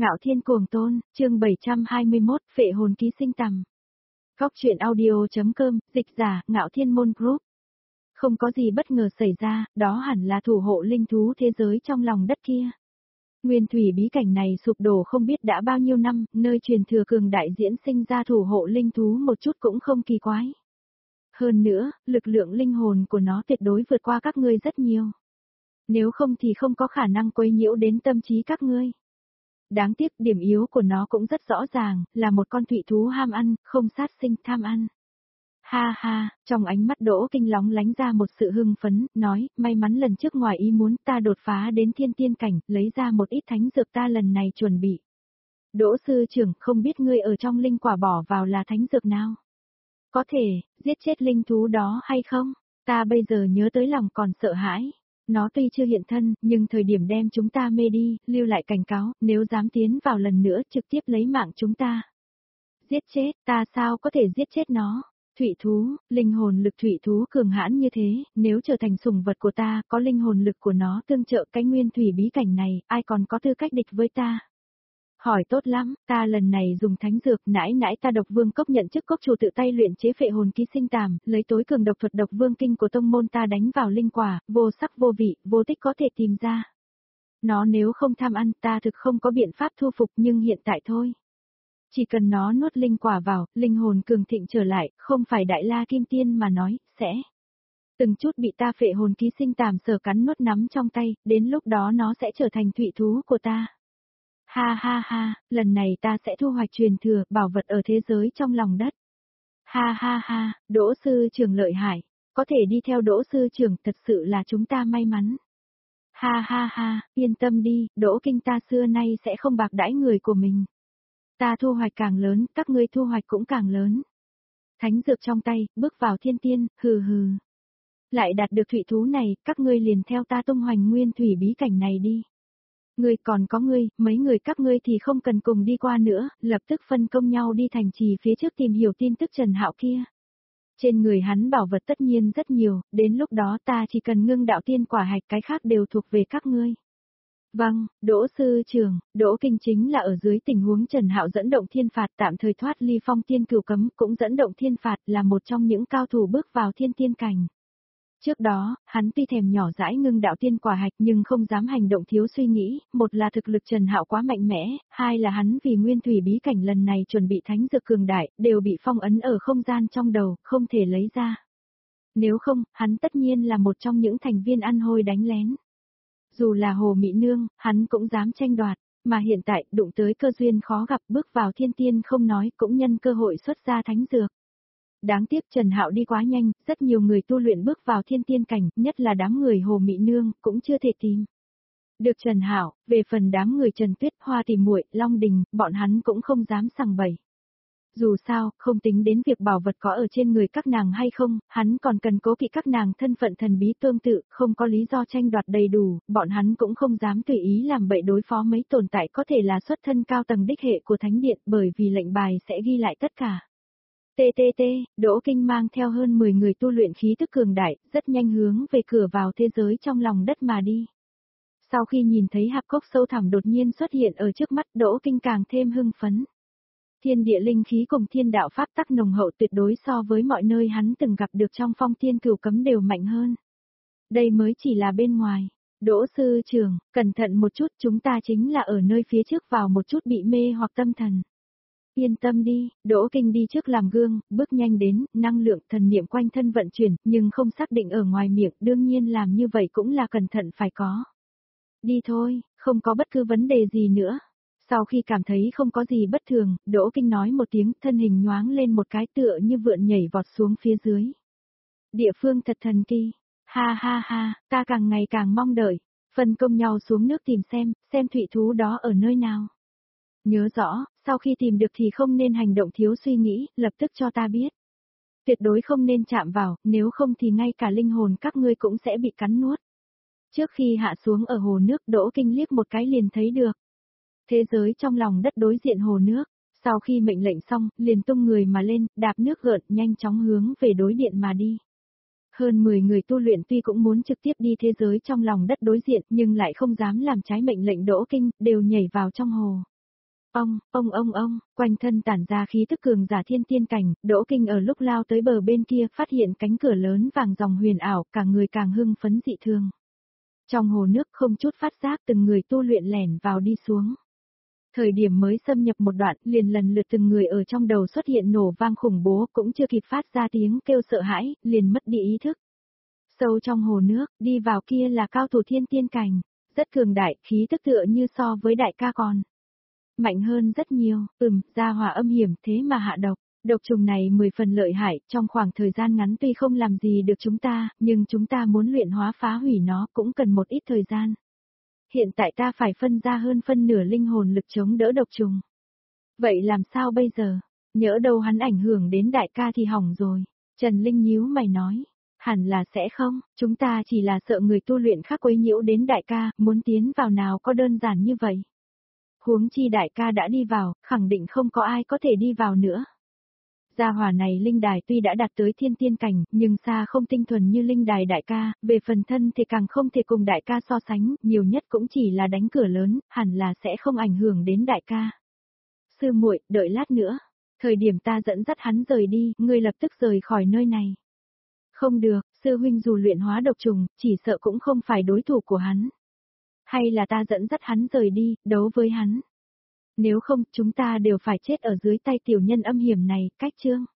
Ngạo Thiên Cuồng Tôn, chương 721, Phệ hồn ký sinh tầm. Góc truyện audio.com, dịch giả, Ngạo Thiên Môn Group. Không có gì bất ngờ xảy ra, đó hẳn là thủ hộ linh thú thế giới trong lòng đất kia. Nguyên thủy bí cảnh này sụp đổ không biết đã bao nhiêu năm, nơi truyền thừa cường đại diễn sinh ra thủ hộ linh thú một chút cũng không kỳ quái. Hơn nữa, lực lượng linh hồn của nó tuyệt đối vượt qua các ngươi rất nhiều. Nếu không thì không có khả năng quấy nhiễu đến tâm trí các ngươi. Đáng tiếc điểm yếu của nó cũng rất rõ ràng, là một con thụy thú ham ăn, không sát sinh tham ăn. Ha ha, trong ánh mắt Đỗ Kinh lóng lánh ra một sự hưng phấn, nói, may mắn lần trước ngoài ý muốn ta đột phá đến thiên tiên cảnh, lấy ra một ít thánh dược ta lần này chuẩn bị. Đỗ sư trưởng, không biết ngươi ở trong linh quả bỏ vào là thánh dược nào? Có thể, giết chết linh thú đó hay không? Ta bây giờ nhớ tới lòng còn sợ hãi. Nó tuy chưa hiện thân, nhưng thời điểm đem chúng ta mê đi, lưu lại cảnh cáo, nếu dám tiến vào lần nữa trực tiếp lấy mạng chúng ta. Giết chết, ta sao có thể giết chết nó? Thụy thú, linh hồn lực thụy thú cường hãn như thế, nếu trở thành sủng vật của ta, có linh hồn lực của nó tương trợ cái nguyên thủy bí cảnh này, ai còn có tư cách địch với ta? Hỏi tốt lắm, ta lần này dùng thánh dược, nãy ta độc vương cốc nhận chức cốc chủ tự tay luyện chế phệ hồn ký sinh tàm, lấy tối cường độc thuật độc vương kinh của tông môn ta đánh vào linh quả, vô sắc vô vị, vô tích có thể tìm ra. Nó nếu không tham ăn ta thực không có biện pháp thu phục nhưng hiện tại thôi. Chỉ cần nó nuốt linh quả vào, linh hồn cường thịnh trở lại, không phải đại la kim tiên mà nói, sẽ từng chút bị ta phệ hồn ký sinh tàm sờ cắn nuốt nắm trong tay, đến lúc đó nó sẽ trở thành thụy thú của ta. Ha ha ha, lần này ta sẽ thu hoạch truyền thừa, bảo vật ở thế giới trong lòng đất. Ha ha ha, Đỗ sư trưởng lợi hại, có thể đi theo Đỗ sư trưởng thật sự là chúng ta may mắn. Ha ha ha, yên tâm đi, Đỗ Kinh ta xưa nay sẽ không bạc đãi người của mình. Ta thu hoạch càng lớn, các ngươi thu hoạch cũng càng lớn. Thánh dược trong tay, bước vào thiên tiên, hừ hừ. Lại đạt được thụy thú này, các ngươi liền theo ta tung hoành nguyên thủy bí cảnh này đi. Ngươi còn có ngươi, mấy người các ngươi thì không cần cùng đi qua nữa, lập tức phân công nhau đi thành trì phía trước tìm hiểu tin tức Trần Hạo kia. Trên người hắn bảo vật tất nhiên rất nhiều, đến lúc đó ta chỉ cần ngưng đạo tiên quả hạch, cái khác đều thuộc về các ngươi. Vâng, Đỗ sư trưởng, Đỗ Kinh chính là ở dưới tình huống Trần Hạo dẫn động thiên phạt tạm thời thoát ly phong tiên cửu cấm, cũng dẫn động thiên phạt là một trong những cao thủ bước vào thiên tiên cảnh. Trước đó, hắn tuy thèm nhỏ dãi ngưng đạo tiên quả hạch nhưng không dám hành động thiếu suy nghĩ, một là thực lực Trần Hạo quá mạnh mẽ, hai là hắn vì nguyên thủy bí cảnh lần này chuẩn bị thánh dược cường đại, đều bị phong ấn ở không gian trong đầu, không thể lấy ra. Nếu không, hắn tất nhiên là một trong những thành viên ăn hôi đánh lén. Dù là Hồ Mỹ Nương, hắn cũng dám tranh đoạt, mà hiện tại đụng tới cơ duyên khó gặp bước vào thiên tiên không nói cũng nhân cơ hội xuất ra thánh dược. Đáng tiếc Trần Hạo đi quá nhanh, rất nhiều người tu luyện bước vào thiên tiên cảnh, nhất là đám người Hồ Mỹ Nương, cũng chưa thể tìm được Trần Hạo. Về phần đám người Trần Tuyết, Hoa Tìm Muội, Long Đình, bọn hắn cũng không dám sằng bậy. Dù sao, không tính đến việc bảo vật có ở trên người các nàng hay không, hắn còn cần cố kỵ các nàng thân phận thần bí tương tự, không có lý do tranh đoạt đầy đủ, bọn hắn cũng không dám tùy ý làm bậy đối phó mấy tồn tại có thể là xuất thân cao tầng đích hệ của thánh điện, bởi vì lệnh bài sẽ ghi lại tất cả. TTT, Đỗ Kinh mang theo hơn 10 người tu luyện khí tức cường đại, rất nhanh hướng về cửa vào thế giới trong lòng đất mà đi. Sau khi nhìn thấy hạp cốc sâu thẳm đột nhiên xuất hiện ở trước mắt, Đỗ Kinh càng thêm hưng phấn. Thiên địa linh khí cùng thiên đạo pháp tắc nồng hậu tuyệt đối so với mọi nơi hắn từng gặp được trong phong tiên cửu cấm đều mạnh hơn. Đây mới chỉ là bên ngoài. Đỗ sư trưởng, cẩn thận một chút, chúng ta chính là ở nơi phía trước vào một chút bị mê hoặc tâm thần. Yên tâm đi, Đỗ Kinh đi trước làm gương, bước nhanh đến, năng lượng thần niệm quanh thân vận chuyển, nhưng không xác định ở ngoài miệng, đương nhiên làm như vậy cũng là cẩn thận phải có. Đi thôi, không có bất cứ vấn đề gì nữa. Sau khi cảm thấy không có gì bất thường, Đỗ Kinh nói một tiếng, thân hình nhoáng lên một cái tựa như vượn nhảy vọt xuống phía dưới. Địa phương thật thần kỳ. Ha ha ha, ta càng ngày càng mong đợi. Phân công nhau xuống nước tìm xem thụy thú đó ở nơi nào. Nhớ rõ, sau khi tìm được thì không nên hành động thiếu suy nghĩ, lập tức cho ta biết. Tuyệt đối không nên chạm vào, nếu không thì ngay cả linh hồn các ngươi cũng sẽ bị cắn nuốt. Trước khi hạ xuống ở hồ nước, Đỗ Kinh liếc một cái liền thấy được. Thế giới trong lòng đất đối diện hồ nước, sau khi mệnh lệnh xong, liền tung người mà lên, đạp nước gợn, nhanh chóng hướng về đối điện mà đi. Hơn 10 người tu luyện tuy cũng muốn trực tiếp đi thế giới trong lòng đất đối diện nhưng lại không dám làm trái mệnh lệnh Đỗ Kinh, đều nhảy vào trong hồ. Quanh thân tản ra khí tức cường giả thiên tiên cảnh, Đỗ Kinh ở lúc lao tới bờ bên kia phát hiện cánh cửa lớn vàng dòng huyền ảo, cả người càng hưng phấn dị thường. Trong hồ nước không chút phát giác từng người tu luyện lẻn vào đi xuống. Thời điểm mới xâm nhập một đoạn liền lần lượt từng người ở trong đầu xuất hiện nổ vang khủng bố cũng chưa kịp phát ra tiếng kêu sợ hãi, liền mất đi ý thức. Sâu trong hồ nước, đi vào kia là cao thủ thiên tiên cảnh, rất cường đại, khí tức tựa như so với đại ca còn mạnh hơn rất nhiều, gia hỏa âm hiểm thế mà hạ độc. Độc trùng này 10 phần lợi hại, trong khoảng thời gian ngắn tuy không làm gì được chúng ta, nhưng chúng ta muốn luyện hóa phá hủy nó cũng cần một ít thời gian. Hiện tại ta phải phân ra hơn phân nửa linh hồn lực chống đỡ độc trùng. Vậy làm sao bây giờ? Nhỡ đâu hắn ảnh hưởng đến đại ca thì hỏng rồi. Trần Linh nhíu mày nói. Hẳn là sẽ không, chúng ta chỉ là sợ người tu luyện khác quấy nhiễu đến đại ca, muốn tiến vào nào có đơn giản như vậy. Huống chi đại ca đã đi vào, khẳng định không có ai có thể đi vào nữa. Gia hỏa này linh đài tuy đã đạt tới thiên tiên cảnh, nhưng xa không tinh thuần như linh đài đại ca, về phần thân thì càng không thể cùng đại ca so sánh, nhiều nhất cũng chỉ là đánh cửa lớn, hẳn là sẽ không ảnh hưởng đến đại ca. Sư muội, đợi lát nữa, thời điểm ta dẫn dắt hắn rời đi, ngươi lập tức rời khỏi nơi này. Không được, sư huynh dù luyện hóa độc trùng, chỉ sợ cũng không phải đối thủ của hắn. Hay là ta dẫn dắt hắn rời đi, đấu với hắn. Nếu không, chúng ta đều phải chết ở dưới tay tiểu nhân âm hiểm này, cách chương.